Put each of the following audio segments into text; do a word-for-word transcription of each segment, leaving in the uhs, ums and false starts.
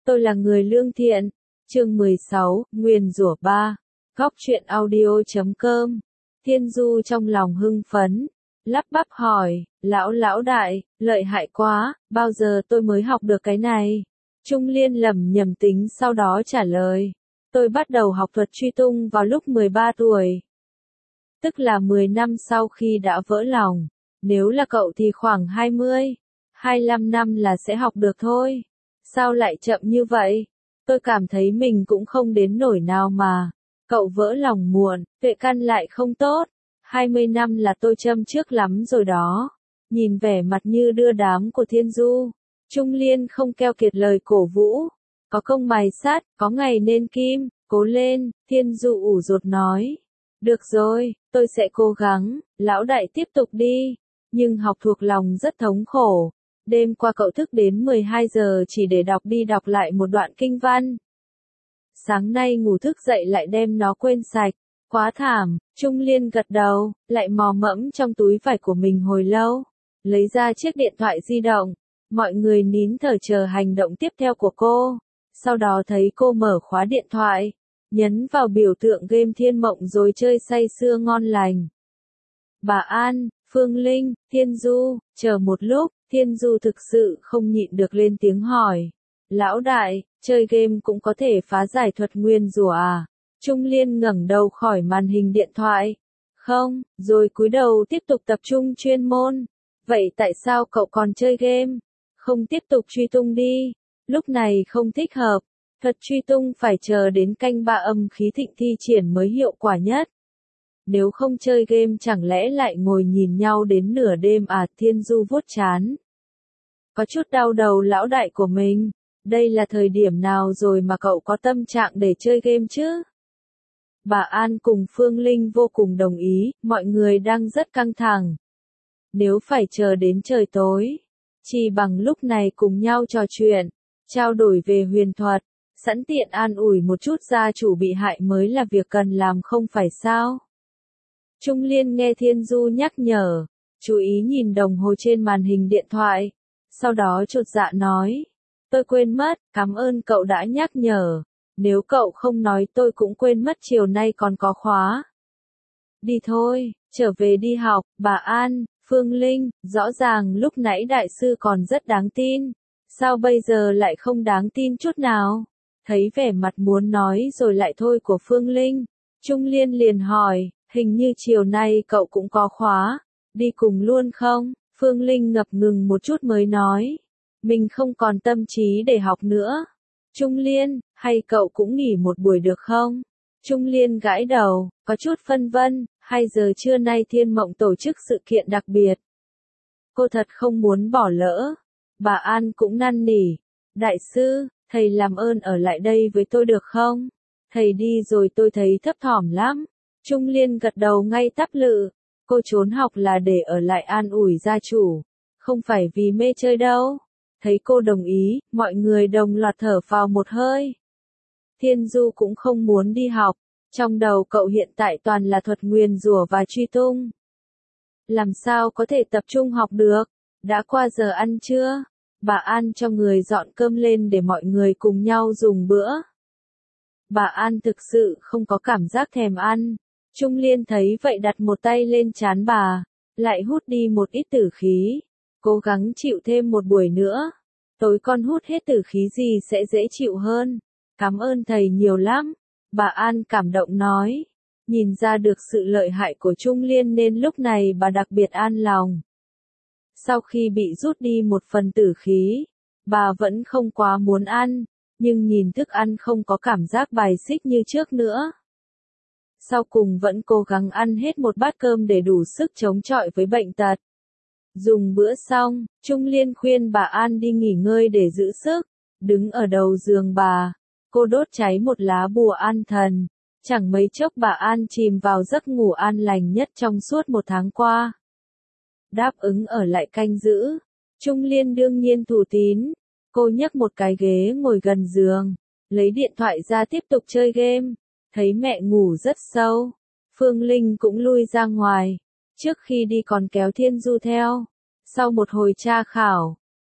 Tôi là người lương thiện. Chương mười sáu, Nguyền rủa ba. Góc truyện audio chấm com. Thiên Du trong lòng hưng phấn, lắp bắp hỏi, lão lão đại, lợi hại quá, bao giờ tôi mới học được cái này? Trung Liên lẩm nhẩm tính sau đó trả lời, tôi bắt đầu học thuật truy tung vào lúc mười ba tuổi. Tức là mười năm sau khi đã vỡ lòng, nếu là cậu thì khoảng hai mươi, hai mươi lăm năm là sẽ học được thôi. Sao lại chậm như vậy? Tôi cảm thấy mình cũng không đến nỗi nào mà. Cậu vỡ lòng muộn, tuệ căn lại không tốt. hai mươi năm là tôi châm trước lắm rồi đó. Nhìn vẻ mặt như đưa đám của Thiên Du, Trung Liên không keo kiệt lời cổ vũ. Có công mài sắt, có ngày nên kim, cố lên, Thiên Du ủ rột nói. Được rồi, tôi sẽ cố gắng, lão đại tiếp tục đi. Nhưng học thuộc lòng rất thống khổ. Đêm qua cậu thức đến mười hai giờ chỉ để đọc đi đọc lại một đoạn kinh văn. Sáng nay ngủ thức dậy lại đem nó quên sạch. Quá thảm, Trung Liên gật đầu, lại mò mẫm trong túi vải của mình hồi lâu. Lấy ra chiếc điện thoại di động. Mọi người nín thở chờ hành động tiếp theo của cô. Sau đó thấy cô mở khóa điện thoại, nhấn vào biểu tượng game Thiên Mộng rồi chơi say sưa ngon lành. Bà An, Phương Linh, Thiên Du, chờ một lúc, Thiên Du thực sự không nhịn được lên tiếng hỏi. Lão đại, chơi game cũng có thể phá giải thuật nguyên rủa à? Trung Liên ngẩng đầu khỏi màn hình điện thoại. Không, rồi cúi đầu tiếp tục tập trung chuyên môn. Vậy tại sao cậu còn chơi game? Không tiếp tục truy tung đi. Lúc này không thích hợp. Thuật truy tung phải chờ đến canh ba âm khí thịnh thi triển mới hiệu quả nhất. Nếu không chơi game chẳng lẽ lại ngồi nhìn nhau đến nửa đêm à? Thiên Du vuốt trán. Có chút đau đầu lão đại của mình. Đây là thời điểm nào rồi mà cậu có tâm trạng để chơi game chứ? Bà An cùng Phương Linh vô cùng đồng ý, mọi người đang rất căng thẳng. Nếu phải chờ đến trời tối, chỉ bằng lúc này cùng nhau trò chuyện, trao đổi về huyền thuật, sẵn tiện an ủi một chút gia chủ bị hại mới là việc cần làm không phải sao? Trung Liên nghe Thiên Du nhắc nhở, chú ý nhìn đồng hồ trên màn hình điện thoại, sau đó chột dạ nói, tôi quên mất, cảm ơn cậu đã nhắc nhở, nếu cậu không nói tôi cũng quên mất chiều nay còn có khóa. Đi thôi, trở về đi học, bà An, Phương Linh, rõ ràng lúc nãy đại sư còn rất đáng tin, sao bây giờ lại không đáng tin chút nào? Thấy vẻ mặt muốn nói rồi lại thôi của Phương Linh, Trung Liên liền hỏi, hình như chiều nay cậu cũng có khóa, đi cùng luôn không? Phương Linh ngập ngừng một chút mới nói, mình không còn tâm trí để học nữa. Trung Liên, hay cậu cũng nghỉ một buổi được không? Trung Liên gãi đầu, có chút phân vân, hay giờ trưa nay Thiên Mộng tổ chức sự kiện đặc biệt. Cô thật không muốn bỏ lỡ. Bà An cũng năn nỉ, đại sư, thầy làm ơn ở lại đây với tôi được không? Thầy đi rồi tôi thấy thấp thỏm lắm. Trung Liên gật đầu ngay tắp lự, cô trốn học là để ở lại an ủi gia chủ, không phải vì mê chơi đâu. Thấy cô đồng ý, mọi người đồng loạt thở phào một hơi. Thiên Du cũng không muốn đi học, trong đầu cậu hiện tại toàn là thuật nguyền rủa và truy tung. Làm sao có thể tập trung học được? Đã qua giờ ăn chưa? Bà An cho người dọn cơm lên để mọi người cùng nhau dùng bữa. Bà An thực sự không có cảm giác thèm ăn. Trung Liên thấy vậy đặt một tay lên trán bà, lại hút đi một ít tử khí. Cố gắng chịu thêm một buổi nữa. Tối con hút hết tử khí gì sẽ dễ chịu hơn. Cảm ơn thầy nhiều lắm. Bà An cảm động nói. Nhìn ra được sự lợi hại của Trung Liên nên lúc này bà đặc biệt an lòng. Sau khi bị rút đi một phần tử khí, bà vẫn không quá muốn ăn, nhưng nhìn thức ăn không có cảm giác bài xích như trước nữa. Sau cùng vẫn cố gắng ăn hết một bát cơm để đủ sức chống chọi với bệnh tật. Dùng bữa xong, Trung Liên khuyên bà An đi nghỉ ngơi để giữ sức. Đứng ở đầu giường bà, cô đốt cháy một lá bùa an thần. Chẳng mấy chốc bà An chìm vào giấc ngủ an lành nhất trong suốt một tháng qua. Đáp ứng ở lại canh giữ. Trung Liên đương nhiên thủ tín. Cô nhấc một cái ghế ngồi gần giường, lấy điện thoại ra tiếp tục chơi game. Thấy mẹ ngủ rất sâu, Phương Linh cũng lui ra ngoài. Trước khi đi còn kéo Thiên Du theo. Sau một hồi tra khảo,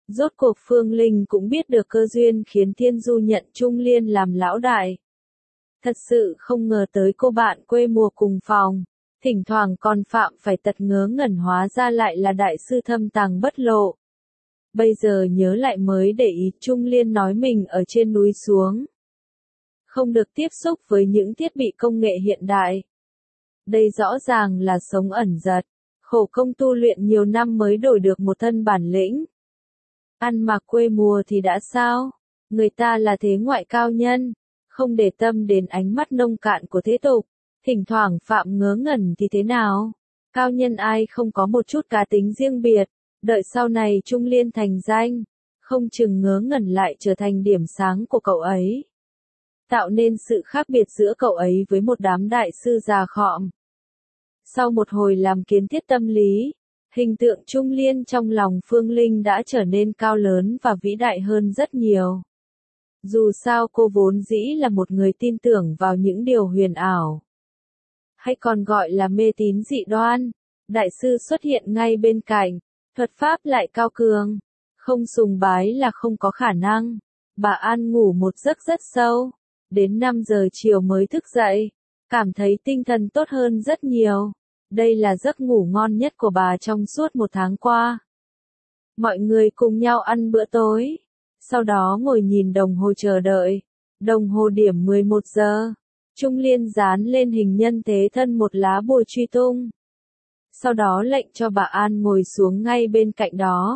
Rốt cuộc Phương Linh cũng biết được cơ duyên khiến Thiên Du nhận Trung Liên làm lão đại. Thật sự không ngờ tới cô bạn quê mùa cùng phòng, thỉnh thoảng còn phạm phải tật ngớ ngẩn hóa ra lại là đại sư thâm tàng bất lộ. Bây giờ nhớ lại mới để ý Trung Liên nói mình ở trên núi xuống. Không được tiếp xúc với những thiết bị công nghệ hiện đại. Đây rõ ràng là sống ẩn dật, khổ công tu luyện nhiều năm mới đổi được một thân bản lĩnh. Ăn mặc quê mùa thì đã sao? Người ta là thế ngoại cao nhân, không để tâm đến ánh mắt nông cạn của thế tục, thỉnh thoảng phạm ngớ ngẩn thì thế nào? Cao nhân ai không có một chút cá tính riêng biệt, đợi sau này Trung Liên thành danh, không chừng ngớ ngẩn lại trở thành điểm sáng của cậu ấy. Tạo nên sự khác biệt giữa cậu ấy với một đám đại sư già khọm. Sau một hồi làm kiến thiết tâm lý, hình tượng Trung Liên trong lòng Phương Linh đã trở nên cao lớn và vĩ đại hơn rất nhiều. Dù sao cô vốn dĩ là một người tin tưởng vào những điều huyền ảo, hay còn gọi là mê tín dị đoan. Đại sư xuất hiện ngay bên cạnh, thuật pháp lại cao cường, không sùng bái là không có khả năng. Bà An ngủ một giấc rất sâu, đến năm giờ chiều mới thức dậy, cảm thấy tinh thần tốt hơn rất nhiều. Đây là giấc ngủ ngon nhất của bà trong suốt một tháng qua. Mọi người cùng nhau ăn bữa tối, sau đó ngồi nhìn đồng hồ chờ đợi. Đồng hồ điểm mười một giờ, Trung Liên dán lên hình nhân thế thân một lá bùa truy tung. Sau đó lệnh cho bà An ngồi xuống ngay bên cạnh đó.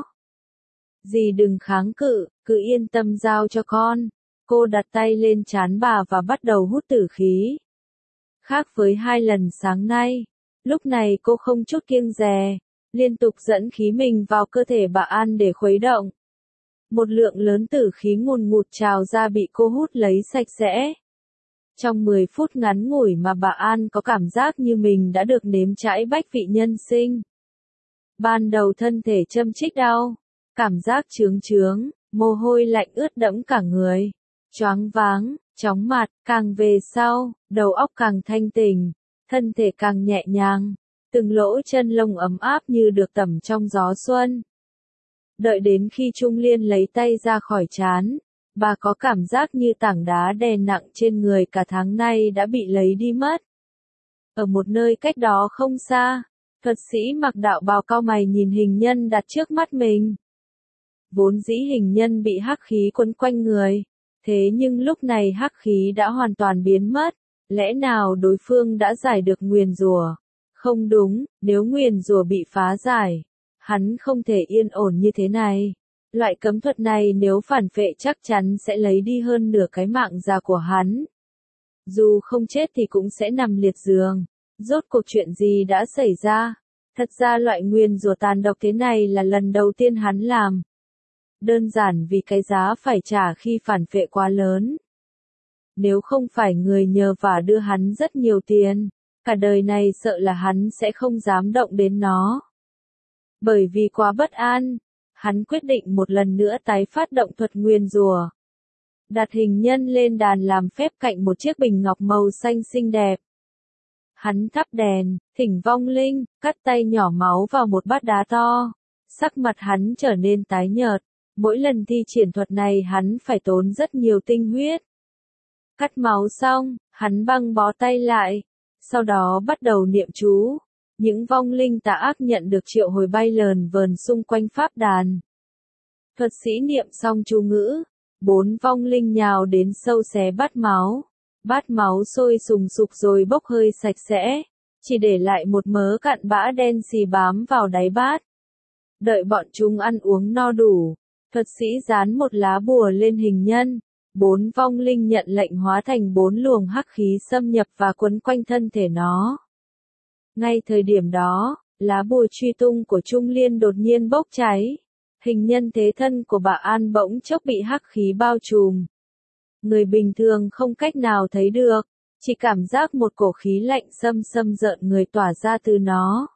Dì đừng kháng cự, cứ yên tâm giao cho con. Cô đặt tay lên trán bà và bắt đầu hút tử khí. Khác với hai lần sáng nay, lúc này cô không chút kiêng dè, liên tục dẫn khí mình vào cơ thể bà An để khuấy động. Một lượng lớn tử khí ngùn ngụt trào ra bị cô hút lấy sạch sẽ. Trong mười phút ngắn ngủi mà bà An có cảm giác như mình đã được nếm trải bách vị nhân sinh. Ban đầu thân thể châm chích đau, cảm giác chướng chướng, mồ hôi lạnh ướt đẫm cả người, choáng váng, chóng mặt, càng về sau, đầu óc càng thanh tỉnh, thân thể càng nhẹ nhàng, từng lỗ chân lông ấm áp như được tẩm trong gió xuân. Đợi đến khi Trung Liên lấy tay ra khỏi trán, bà có cảm giác như tảng đá đè nặng trên người cả tháng nay đã bị lấy đi mất. Ở một nơi cách đó không xa, thuật sĩ mặc đạo bào cau mày nhìn hình nhân đặt trước mắt mình. Vốn dĩ hình nhân bị hắc khí quấn quanh người, thế nhưng lúc này hắc khí đã hoàn toàn biến mất. Lẽ nào đối phương đã giải được nguyền rủa? Không đúng, nếu nguyền rủa bị phá giải, hắn không thể yên ổn như thế này. Loại cấm thuật này nếu phản phệ chắc chắn sẽ lấy đi hơn nửa cái mạng già của hắn. Dù không chết thì cũng sẽ nằm liệt giường. Rốt cuộc chuyện gì đã xảy ra? Thật ra loại nguyền rủa tàn độc thế này là lần đầu tiên hắn làm. Đơn giản vì cái giá phải trả khi phản phệ quá lớn. Nếu không phải người nhờ vả đưa hắn rất nhiều tiền, cả đời này sợ là hắn sẽ không dám động đến nó. Bởi vì quá bất an, hắn quyết định một lần nữa tái phát động thuật nguyền rủa. Đặt hình nhân lên đàn làm phép cạnh một chiếc bình ngọc màu xanh xinh đẹp. Hắn thắp đèn, thỉnh vong linh, cắt tay nhỏ máu vào một bát đá to. Sắc mặt hắn trở nên tái nhợt. Mỗi lần thi triển thuật này hắn phải tốn rất nhiều tinh huyết. Cắt máu xong, hắn băng bó tay lại. Sau đó bắt đầu niệm chú. Những vong linh tà ác nhận được triệu hồi bay lờn vờn xung quanh pháp đàn. Thuật sĩ niệm xong chú ngữ, bốn vong linh nhào đến sâu xé bát máu. Bát máu sôi sùng sục rồi bốc hơi sạch sẽ, chỉ để lại một mớ cặn bã đen xì bám vào đáy bát. Đợi bọn chúng ăn uống no đủ, thuật sĩ dán một lá bùa lên hình nhân. Bốn vong linh nhận lệnh hóa thành bốn luồng hắc khí xâm nhập và quấn quanh thân thể nó. Ngay thời điểm đó, lá bùa truy tung của Trung Liên đột nhiên bốc cháy. Hình nhân thế thân của bà An bỗng chốc bị hắc khí bao trùm. Người bình thường không cách nào thấy được, chỉ cảm giác một cổ khí lạnh xâm xâm rợn người tỏa ra từ nó.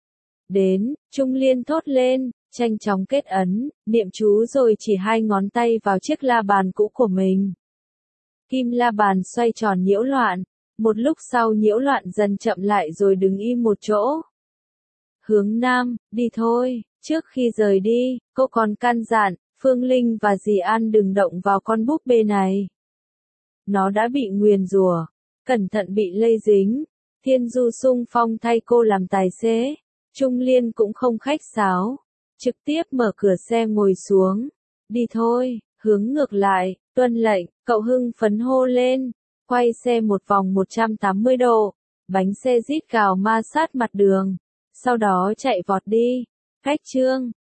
Đến, Trung Liên thốt lên, nhanh chóng kết ấn, niệm chú rồi chỉ hai ngón tay vào chiếc la bàn cũ của mình. Kim la bàn xoay tròn nhiễu loạn, một lúc sau nhiễu loạn dần chậm lại rồi đứng im một chỗ. Hướng nam, đi thôi, Trước khi rời đi, cô còn căn dặn, Phương Linh và dì An đừng động vào con búp bê này. Nó đã bị nguyền rủa, cẩn thận bị lây dính. Thiên Du xung phong thay cô làm tài xế. Trung Liên cũng không khách sáo, trực tiếp mở cửa xe ngồi xuống. Đi thôi, hướng ngược lại, tuân lệnh, cậu hưng phấn hô lên. Quay xe một vòng một trăm tám mươi độ, bánh xe rít gào ma sát mặt đường. Sau đó chạy vọt đi. Cách chương